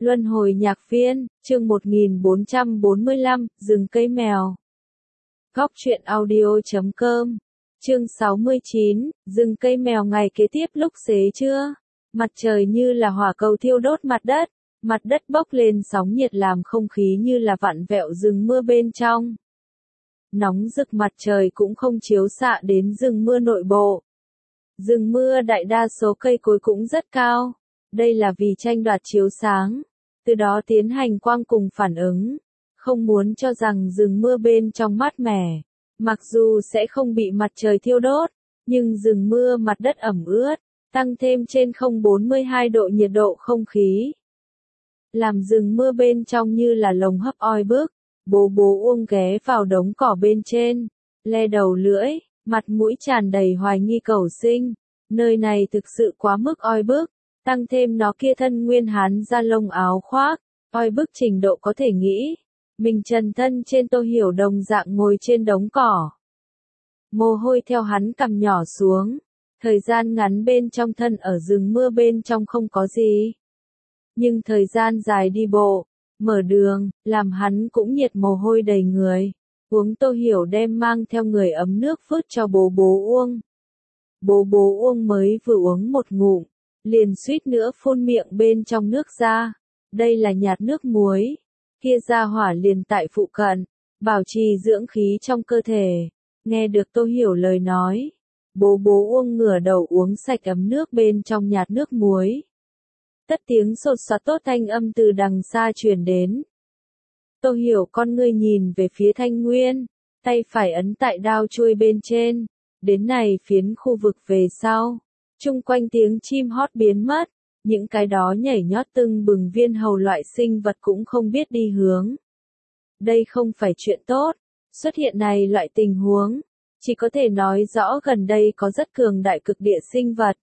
Luân hồi nhạc viên, chương 1445, rừng cây mèo. Góc truyện audio.com. Chương 69, rừng cây mèo. Ngày kế tiếp lúc xế trưa, mặt trời như là hỏa cầu thiêu đốt mặt đất bốc lên sóng nhiệt làm không khí như là vặn vẹo rừng mưa bên trong. Nóng rực mặt trời cũng không chiếu xạ đến rừng mưa nội bộ. Rừng mưa đại đa số cây cối cũng rất cao, đây là vì tranh đoạt chiếu sáng, từ đó tiến hành quang cùng phản ứng, không muốn cho rằng rừng mưa bên trong mát mẻ, mặc dù sẽ không bị mặt trời thiêu đốt, nhưng rừng mưa mặt đất ẩm ướt, tăng thêm trên 42 độ nhiệt độ không khí. Làm rừng mưa bên trong như là lồng hấp oi bức, bố Uông ghé vào đống cỏ bên trên, le đầu lưỡi, mặt mũi tràn đầy hoài nghi cầu sinh, nơi này thực sự quá mức oi bức, tăng thêm nó kia thân nguyên hán da lông áo khoác, oi bức trình độ có thể nghĩ, mình trần thân trên Tô Hiểu đồng dạng ngồi trên đống cỏ. Mồ hôi theo hắn cằm nhỏ xuống, thời gian ngắn bên trong thân ở rừng mưa bên trong không có gì. Nhưng thời gian dài đi bộ, mở đường, làm hắn cũng nhiệt mồ hôi đầy người. Uống Tô Hiểu đem mang theo người ấm nước vứt cho bố Uông. Bố Uông mới vừa uống một ngụm, liền suýt nữa phun miệng bên trong nước ra. Đây là nhạt nước muối. Kia ra hỏa liền tại phụ cận, bảo trì dưỡng khí trong cơ thể. Nghe được Tô Hiểu lời nói, bố Uông ngửa đầu uống sạch ấm nước bên trong nhạt nước muối. Tất tiếng sột soạt tốt thanh âm từ đằng xa truyền đến. Tô Hiểu con ngươi nhìn về phía Thanh Nguyên, tay phải ấn tại đao chuôi bên trên, đến này phiến khu vực về sau. Chung quanh tiếng chim hót biến mất, những cái đó nhảy nhót tưng bừng viên hầu loại sinh vật cũng không biết đi hướng. Đây không phải chuyện tốt, xuất hiện này loại tình huống, chỉ có thể nói rõ gần đây có rất cường đại cực địa sinh vật.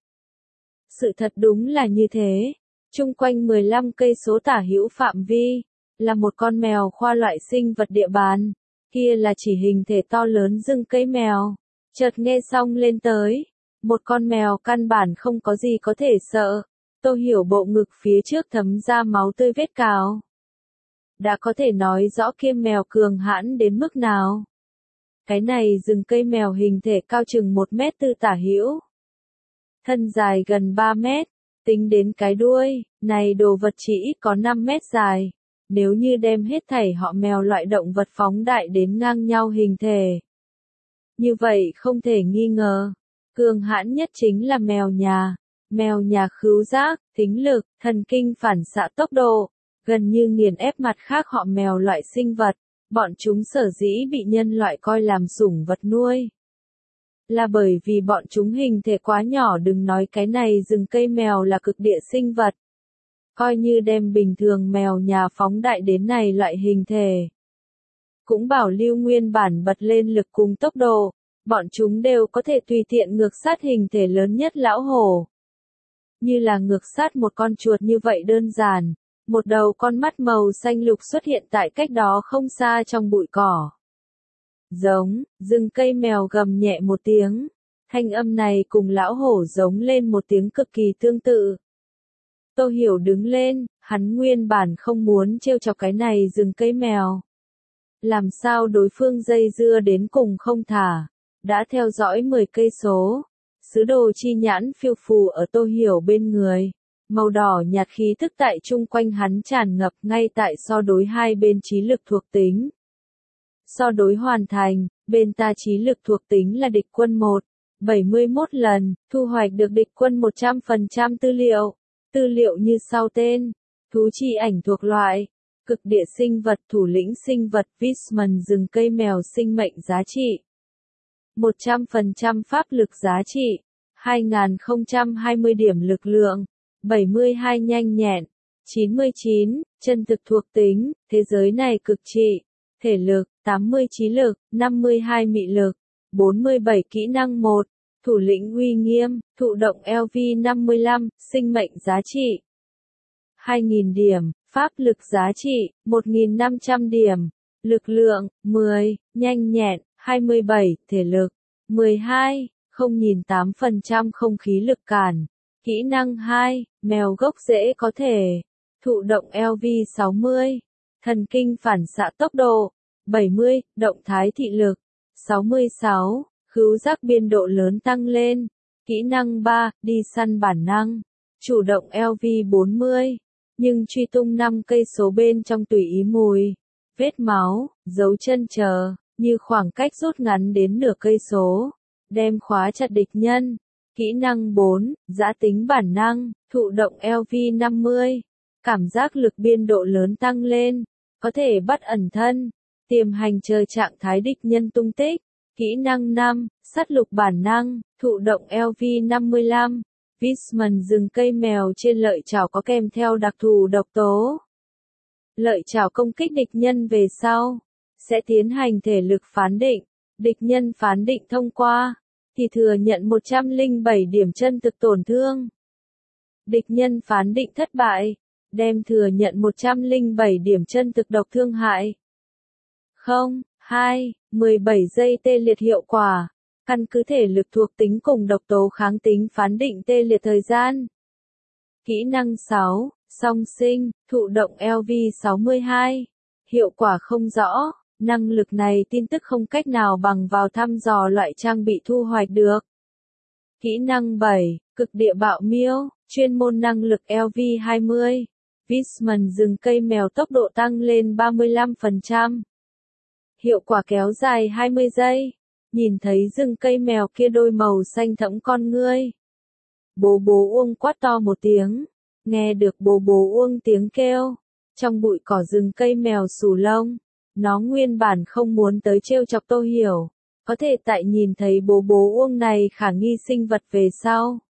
Sự thật đúng là như thế, chung quanh 15 cây số tả hữu phạm vi, là một con mèo khoa loại sinh vật địa bàn, kia là chỉ hình thể to lớn rừng cây mèo. Chợt nghe xong lên tới, một con mèo căn bản không có gì có thể sợ. Tô Hiểu bộ ngực phía trước thấm ra máu tươi vết cào. Đã có thể nói rõ kia mèo cường hãn đến mức nào. Cái này rừng cây mèo hình thể cao chừng 1 mét tư tả hữu. Thân dài gần 3 mét, tính đến cái đuôi, này đồ vật chỉ ít có 5 mét dài. Nếu như đem hết thảy họ mèo loại động vật phóng đại đến ngang nhau hình thể. Như vậy không thể nghi ngờ, cường hãn nhất chính là mèo nhà. Mèo nhà khứu giác, thính lực, thần kinh phản xạ tốc độ, gần như nghiền ép mặt khác họ mèo loại sinh vật, bọn chúng sở dĩ bị nhân loại coi làm sủng vật nuôi. Là bởi vì bọn chúng hình thể quá nhỏ, đừng nói cái này rừng cây mèo là cực địa sinh vật. Coi như đem bình thường mèo nhà phóng đại đến này loại hình thể. Cũng bảo lưu nguyên bản bật lên lực cùng tốc độ, bọn chúng đều có thể tùy tiện ngược sát hình thể lớn nhất lão hổ. Như là ngược sát một con chuột như vậy đơn giản, một đầu con mắt màu xanh lục xuất hiện tại cách đó không xa trong bụi cỏ. Giống, rừng cây mèo gầm nhẹ một tiếng, thanh âm này cùng lão hổ giống lên một tiếng cực kỳ tương tự. Tô Hiểu đứng lên, hắn nguyên bản không muốn trêu chọc cái này rừng cây mèo. Làm sao đối phương dây dưa đến cùng không thả, đã theo dõi 10 cây số. Sứ đồ chi nhãn phiêu phù ở Tô Hiểu bên người, màu đỏ nhạt khí tức tại chung quanh hắn tràn ngập ngay tại so đối hai bên trí lực thuộc tính. So đối hoàn thành, bên ta trí lực thuộc tính là địch quân 71 lần, thu hoạch được địch quân 100% tư liệu như sau tên, thú chi ảnh thuộc loại, cực địa sinh vật, thủ lĩnh sinh vật, Visman rừng cây mèo, sinh mệnh giá trị 100% pháp lực giá trị, 2020 điểm lực lượng, 72 nhanh nhẹn, 99, chân thực thuộc tính, thế giới này cực trị, thể lực, 80 trí lực, 52 mị lực, 47 kỹ năng 1, thủ lĩnh uy nghiêm, thụ động LV 55, sinh mệnh giá trị 2000 điểm, pháp lực giá trị 1500 điểm, lực lượng 10, nhanh nhẹn 27, thể lực 12, 0.8% không khí lực cản, kỹ năng 2, mèo gốc rễ có thể thụ động LV60, thần kinh phản xạ tốc độ, 70, động thái thị lực, 66, khứu giác biên độ lớn tăng lên, kỹ năng 3, đi săn bản năng, chủ động LV40, nhưng truy tung 5 cây số bên trong tùy ý mùi, vết máu, dấu chân chờ, như khoảng cách rút ngắn đến nửa cây số, đem khóa chặt địch nhân. Kỹ năng 4, giã tính bản năng, thụ động LV50, cảm giác lực biên độ lớn tăng lên, có thể bắt ẩn thân, tiềm hành chờ trạng thái địch nhân tung tích. Kỹ năng 5, sát lục bản năng, thụ động LV55, Visman rừng cây mèo trên lợi chảo có kèm theo đặc thù độc tố. Lợi chảo công kích địch nhân về sau, sẽ tiến hành thể lực phán định, địch nhân phán định thông qua, thì thừa nhận 107 điểm chân thực tổn thương. Địch nhân phán định thất bại, đem thừa nhận 107 điểm chân thực độc thương hại. 17 giây tê liệt hiệu quả, căn cứ thể lực thuộc tính cùng độc tố kháng tính phán định tê liệt thời gian. Kỹ năng 6, song sinh, thụ động LV62, hiệu quả không rõ, năng lực này tin tức không cách nào bằng vào thăm dò loại trang bị thu hoạch được. Kỹ năng 7, cực địa bạo miêu, chuyên môn năng lực LV20, Visman rừng cây mèo tốc độ tăng lên 35%. Hiệu quả kéo dài 20 giây, nhìn thấy rừng cây mèo kia đôi màu xanh thẫm con ngươi. Bố bố Uông quát to một tiếng, nghe được bố bố Uông tiếng kêu, trong bụi cỏ rừng cây mèo xù lông, nó nguyên bản không muốn tới trêu chọc Tô Hiểu, có thể tại nhìn thấy bố bố Uông này khả nghi sinh vật về sau.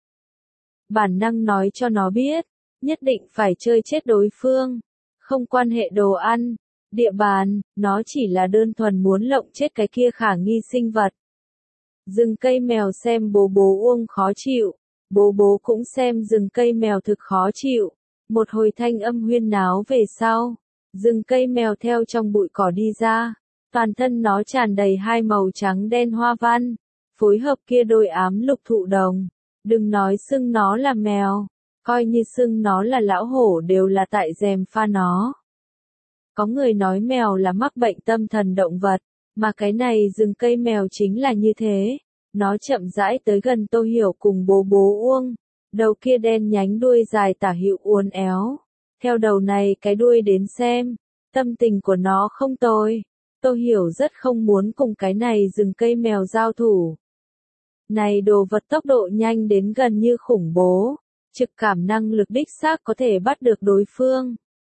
Bản năng nói cho nó biết, nhất định phải chơi chết đối phương, không quan hệ đồ ăn, địa bàn, nó chỉ là đơn thuần muốn lộng chết cái kia khả nghi sinh vật. Rừng cây mèo xem bố bố Uông khó chịu, bố bố cũng xem rừng cây mèo thực khó chịu, một hồi thanh âm huyên náo về sau, rừng cây mèo theo trong bụi cỏ đi ra, toàn thân nó tràn đầy hai màu trắng đen hoa văn, phối hợp kia đôi ám lục thụ đồng, đừng nói xưng nó là mèo, coi như xưng nó là lão hổ đều là tại gièm pha nó. Có người nói mèo là mắc bệnh tâm thần động vật, mà cái này rừng cây mèo chính là như thế. Nó chậm rãi tới gần Tô Hiểu cùng bố bố Uông, đầu kia đen nhánh đuôi dài tả hữu uốn éo. Theo đầu này cái đuôi đến xem, tâm tình của nó không tồi. Tô Hiểu rất không muốn cùng cái này rừng cây mèo giao thủ. Này đồ vật tốc độ nhanh đến gần như khủng bố, trực cảm năng lực đích xác có thể bắt được đối phương.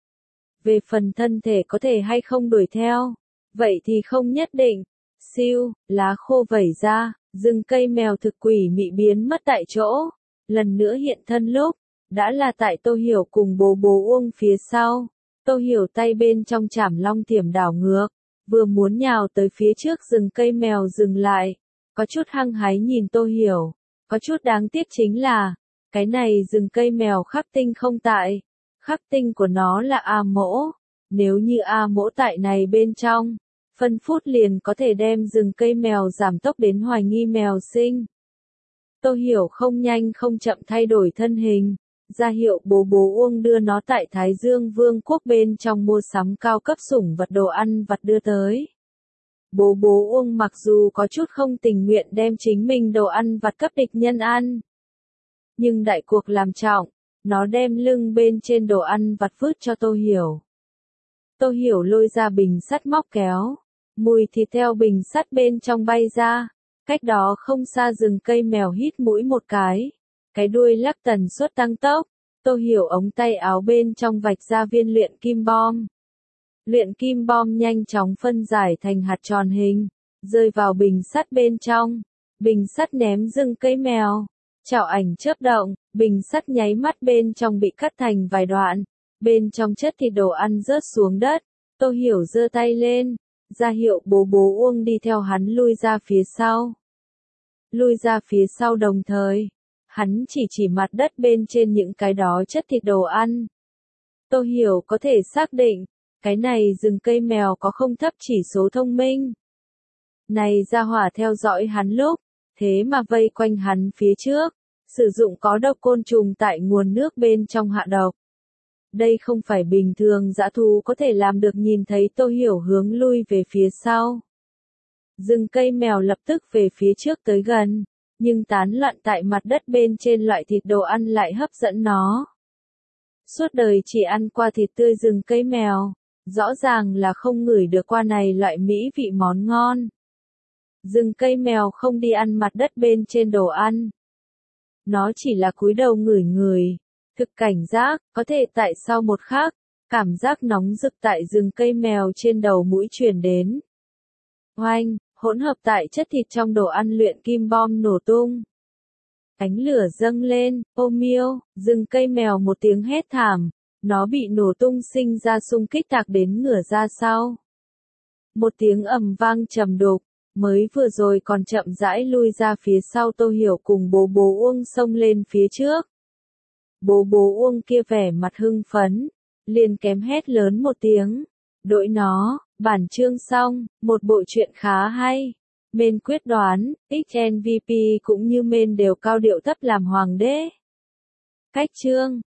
Về phần thân thể có thể hay không đuổi theo, vậy thì không nhất định. Siêu, lá khô vẩy ra, rừng cây mèo thực quỷ mị biến mất tại chỗ, lần nữa hiện thân lúc, đã là tại Tô Hiểu cùng bố bố Uông phía sau. Tô Hiểu tay bên trong chảm long thiểm đảo ngược, vừa muốn nhào tới phía trước rừng cây mèo dừng lại, có chút hăng hái nhìn Tô Hiểu, có chút đáng tiếc chính là, cái này rừng cây mèo khắc tinh không tại, khắc tinh của nó là A Mỗ, nếu như A Mỗ tại này bên trong, phân phút liền có thể đem rừng cây mèo giảm tốc đến hoài nghi mèo sinh. Tô Hiểu không nhanh không chậm thay đổi thân hình, ra hiệu bố bố Uông đưa nó tại Thái Dương Vương quốc bên trong mua sắm cao cấp sủng vật đồ ăn vặt đưa tới. Bố bố Uông mặc dù có chút không tình nguyện đem chính mình đồ ăn vặt cấp địch nhân ăn, nhưng đại cuộc làm trọng, nó đem lưng bên trên đồ ăn vặt vứt cho Tô Hiểu. Tô Hiểu lôi ra bình sắt móc kéo, mùi thịt theo bình sắt bên trong bay ra, cách đó không xa rừng cây mèo hít mũi một cái đuôi lắc tần suất tăng tốc, Tô Hiểu ống tay áo bên trong vạch ra viên luyện kim bom. Luyện kim bom nhanh chóng phân giải thành hạt tròn hình, rơi vào bình sắt bên trong, bình sắt ném rừng cây mèo, chảo ảnh chớp động, bình sắt nháy mắt bên trong bị cắt thành vài đoạn, bên trong chất thịt đồ ăn rớt xuống đất, Tô Hiểu giơ tay lên, ra hiệu bố bố Uông đi theo hắn lui ra phía sau. Lui ra phía sau đồng thời, hắn chỉ mặt đất bên trên những cái đó chất thịt đồ ăn. Tô Hiểu có thể xác định, cái này rừng cây mèo có không thấp chỉ số thông minh. Này ra hỏa theo dõi hắn lúc, thế mà vây quanh hắn phía trước, sử dụng có độc côn trùng tại nguồn nước bên trong hạ độc. Đây không phải bình thường dã thú có thể làm được, nhìn thấy Tô Hiểu hướng lui về phía sau. Rừng cây mèo lập tức về phía trước tới gần, nhưng tán loạn tại mặt đất bên trên loại thịt đồ ăn lại hấp dẫn nó. Suốt đời chỉ ăn qua thịt tươi rừng cây mèo, rõ ràng là không ngửi được qua này loại mỹ vị món ngon. Rừng cây mèo không đi ăn mặt đất bên trên đồ ăn. Nó chỉ là cúi đầu ngửi ngửi, thực cảnh giác, có thể tại sau một khắc, cảm giác nóng rực tại rừng cây mèo trên đầu mũi truyền đến. Oanh, hỗn hợp tại chất thịt trong đồ ăn luyện kim bom nổ tung. Ánh lửa dâng lên, ô miêu, rừng cây mèo một tiếng hét thảm, nó bị nổ tung sinh ra xung kích tạc đến ngửa ra sau. Một tiếng ầm vang trầm đục, mới vừa rồi còn chậm rãi lui ra phía sau Tô Hiểu cùng bố bố Uông xông lên phía trước. Bố bố Uông kia vẻ mặt hưng phấn, liền kém hét lớn một tiếng. Đội nó, bản chương xong, một bộ truyện khá hay. Mên quyết đoán, XNVP cũng như Mên đều cao điệu thấp làm hoàng đế. Cách chương